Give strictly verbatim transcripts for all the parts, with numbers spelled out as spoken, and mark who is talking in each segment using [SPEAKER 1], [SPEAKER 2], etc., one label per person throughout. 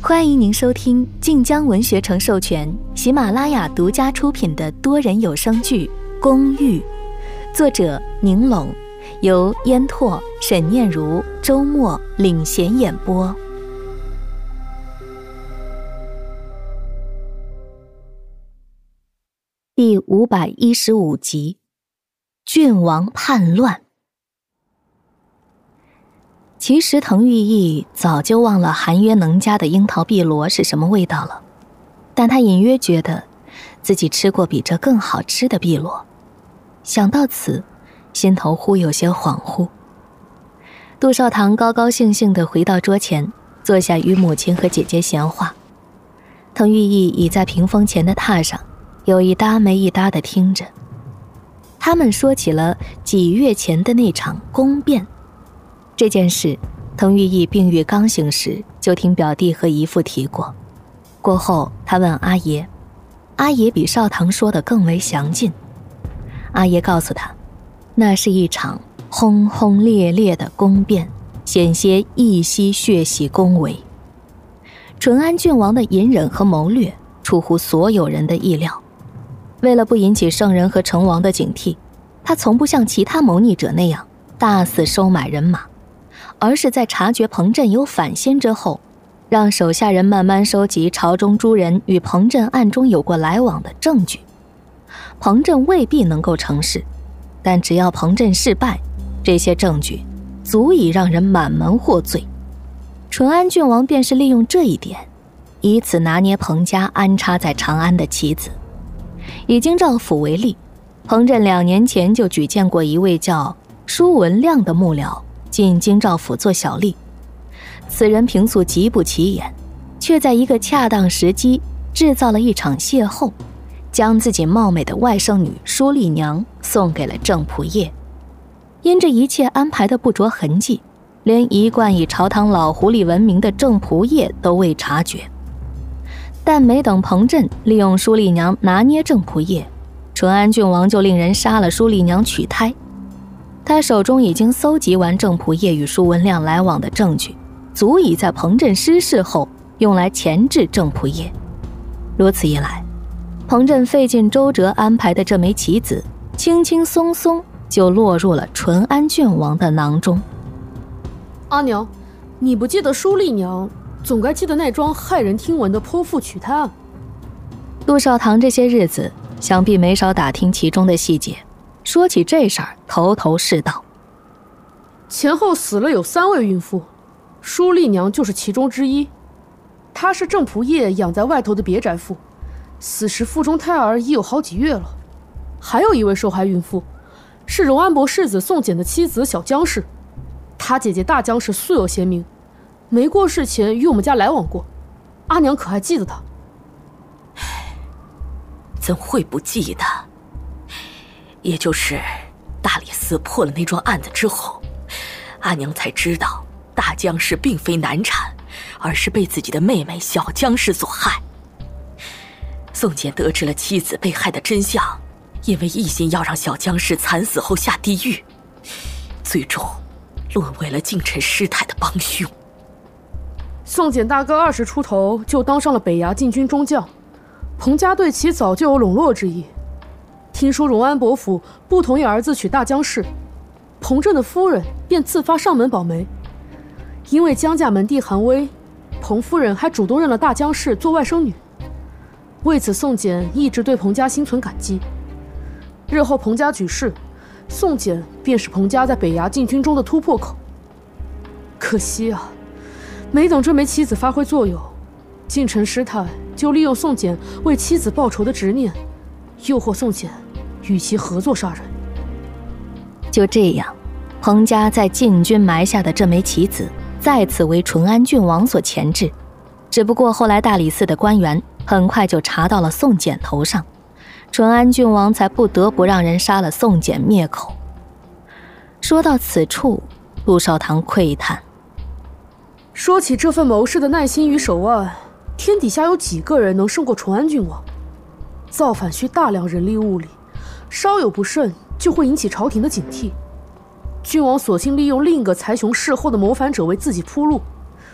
[SPEAKER 1] 欢迎您收听晋江文学城授权、喜马拉雅独家出品的多人有声剧《公寓》，作者宁拢，由烟拓、沈念如、周末领衔演播。第五百一十五集，郡王叛乱。其实滕玉义早就忘了韩约能家的樱桃碧螺是什么味道了，但他隐约觉得自己吃过比这更好吃的碧螺。想到此，心头忽有些恍惚。杜少棠高高兴兴地回到桌前，坐下与母亲和姐姐闲话。滕玉义倚在屏风前的榻上，有一搭没一搭地听着。他们说起了几月前的那场宫变。这件事，滕玉义病愈刚醒时就听表弟和姨父提过。过后，他问阿爷，阿爷比少棠说的更为详尽。阿爷告诉他，那是一场轰轰烈烈的宫变，险些一夕血洗宫闱。淳安郡王的隐忍和谋略出乎所有人的意料。为了不引起圣人和成王的警惕，他从不像其他谋逆者那样大肆收买人马，而是在察觉彭镇有反心之后，让手下人慢慢收集朝中诸人与彭镇暗中有过来往的证据。彭镇未必能够成事，但只要彭镇失败，这些证据足以让人满门获罪。淳安郡王便是利用这一点，以此拿捏彭家安插在长安的棋子。以京兆府为例，彭镇两年前就举荐过一位叫舒文亮的幕僚进京兆府做小吏。此人平素极不起眼，却在一个恰当时机制造了一场邂逅，将自己貌美的外甥女舒丽娘送给了郑仆夜。因这一切安排的不着痕迹，连一贯以朝堂老狐狸闻名的郑仆夜都未察觉。但没等彭镇利用舒丽娘拿捏郑仆夜，淳安郡王就令人杀了舒丽娘取胎。他手中已经搜集完郑仆夜与舒文亮来往的证据，足以在彭镇失势后用来钳制郑仆夜。如此一来，彭镇费尽周折安排的这枚棋子，轻轻松松就落入了淳安郡王的囊中。
[SPEAKER 2] 阿娘，你不记得舒丽娘，总该记得那桩骇人听闻的剖腹取胎案。
[SPEAKER 1] 杜少棠这些日子想必没少打听其中的细节，说起这事儿头头是道。
[SPEAKER 2] 前后死了有三位孕妇，舒丽娘就是其中之一。她是郑仆夜养在外头的别宅妇，死时腹中胎儿已有好几月了。还有一位受害孕妇，是荣安伯世子宋简的妻子小江氏，她姐姐大江氏素有贤名，没过世前与我们家来往过。阿娘可还记得她？
[SPEAKER 3] 怎会不记得？也就是大理寺破了那桩案子之后，阿娘才知道大江氏并非难产，而是被自己的妹妹小江氏所害。宋简得知了妻子被害的真相，因为一心要让小江氏惨死后下地狱，最终沦为了近臣师太的帮凶。
[SPEAKER 2] 宋简大哥二十出头就当上了北衙禁军中将，彭家对其早就有笼络之意。听说荣安伯府不同意儿子娶大江氏，彭镇的夫人便自发上门保媒。因为江家门第寒微，彭夫人还主动认了大江氏做外甥女。为此，宋简一直对彭家心存感激。日后彭家举事，宋简便是彭家在北衙禁军中的突破口。可惜啊，没等这枚棋子发挥作用，近臣师太就利用宋简为妻子报仇的执念，诱惑宋简与其合作杀人。
[SPEAKER 1] 就这样，彭家在禁军埋下的这枚棋子再次为淳安郡王所钳制。只不过后来大理寺的官员很快就查到了宋简头上，淳安郡王才不得不让人杀了宋简灭口。说到此处，陆少棠喟叹，
[SPEAKER 2] 说起这份谋事的耐心与手腕，天底下有几个人能胜过淳安郡王？造反需大量人力物力，稍有不慎就会引起朝廷的警惕。郡王索性利用另一个财雄势后的谋反者为自己铺路，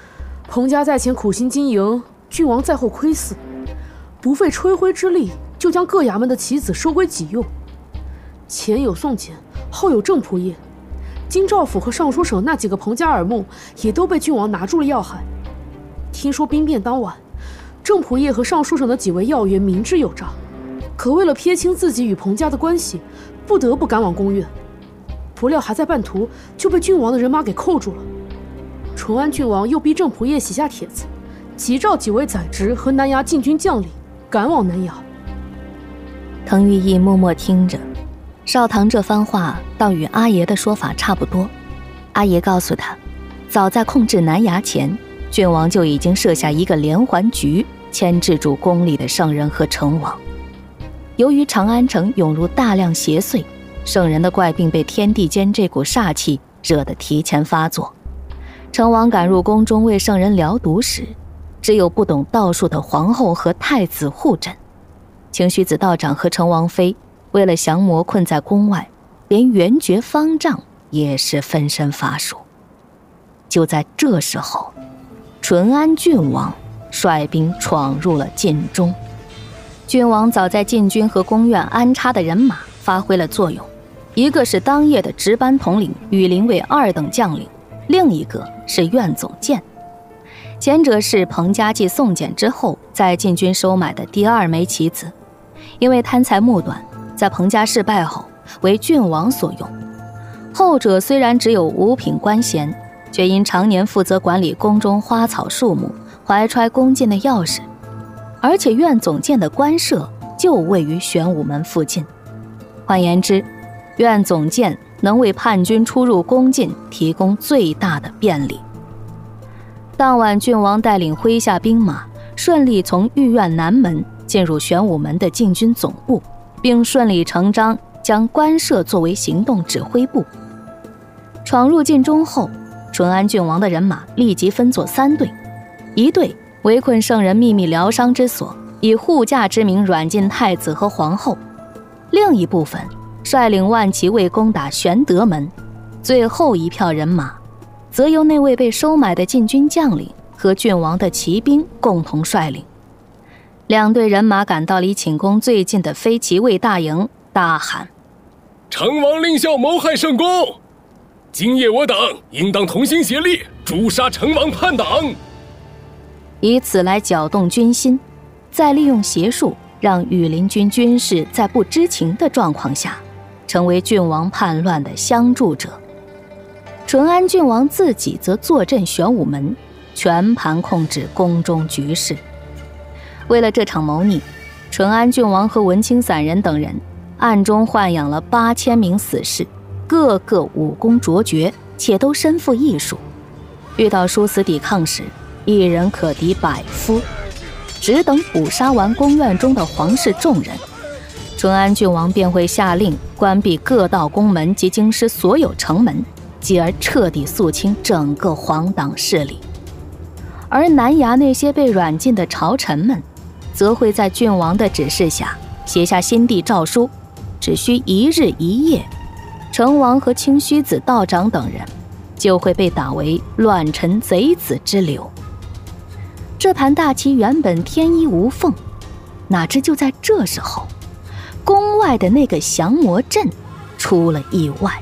[SPEAKER 2] 彭家在前苦心经营，郡王在后窥伺，不费吹灰之力就将各衙门的棋子收归己用。前有宋简，后有郑仆射，京兆府和尚书省那几个彭家耳目也都被郡王拿住了要害。听说兵变当晚，郑仆射和尚书省的几位要员明知有诈，可为了撇清自己与彭家的关系，不得不赶往宫院。不料还在半途就被郡王的人马给扣住了。淳安郡王又逼郑仆射写下帖子，急召几位宰执和南衙禁军将领赶往南衙。
[SPEAKER 1] 滕玉义默默听着，少棠这番话倒与阿爷的说法差不多。阿爷告诉他，早在控制南衙前，郡王就已经设下一个连环局，牵制住宫里的圣人和成王。由于长安城涌入大量邪祟，圣人的怪病被天地间这股煞气惹得提前发作。成王赶入宫中为圣人疗毒时，只有不懂道术的皇后和太子护阵。清虚子道长和成王妃为了降魔困在宫外，连圆觉方丈也是分身乏术。就在这时候，淳安郡王率兵闯入了禁中。郡王早在禁军和宫院安插的人马发挥了作用，一个是当夜的值班统领羽林卫二等将领，另一个是苑总监。前者是彭家继宋简之后在禁军收买的第二枚棋子，因为贪财目短，在彭家失败后为郡王所用。后者虽然只有五品官衔，却因常年负责管理宫中花草树木，怀揣宫禁的钥匙，而且苑总监的官舍就位于玄武门附近。换言之，苑总监能为叛军出入宫禁提供最大的便利。当晚，郡王带领麾下兵马顺利从御苑南门进入玄武门的禁军总部，并顺理成章将官舍作为行动指挥部。闯入禁中后，淳安郡王的人马立即分作三队，一队围困圣人秘密疗伤之所，以护驾之名软禁太子和皇后；另一部分率领万骑卫攻打玄德门；最后一票人马则由那位被收买的禁军将领和郡王的骑兵共同率领。两队人马赶到离寝宫最近的飞骑卫大营，大喊：
[SPEAKER 4] 成王令孝谋害圣公，今夜我等应当同心协力诛杀成王叛党，
[SPEAKER 1] 以此来搅动军心，再利用邪术让羽林军军士在不知情的状况下成为郡王叛乱的相助者。淳安郡王自己则坐镇玄武门，全盘控制宫中局势。为了这场谋逆，淳安郡王和文清散人等人暗中豢养了八千名死士，个个武功卓绝，且都身负异术。遇到殊死抵抗时，一人可敌百夫。只等捕杀完宫院中的皇室众人，淳安郡王便会下令关闭各道宫门及京师所有城门，继而彻底肃清整个皇党势力。而南衙那些被软禁的朝臣们，则会在郡王的指示下写下新帝诏书，只需一日一夜，成王和清虚子道长等人就会被打为乱臣贼子之流。这盘大棋原本天衣无缝，哪知就在这时候，宫外的那个降魔阵出了意外。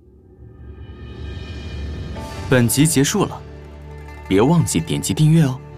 [SPEAKER 5] 本集结束了，别忘记点击订阅哦。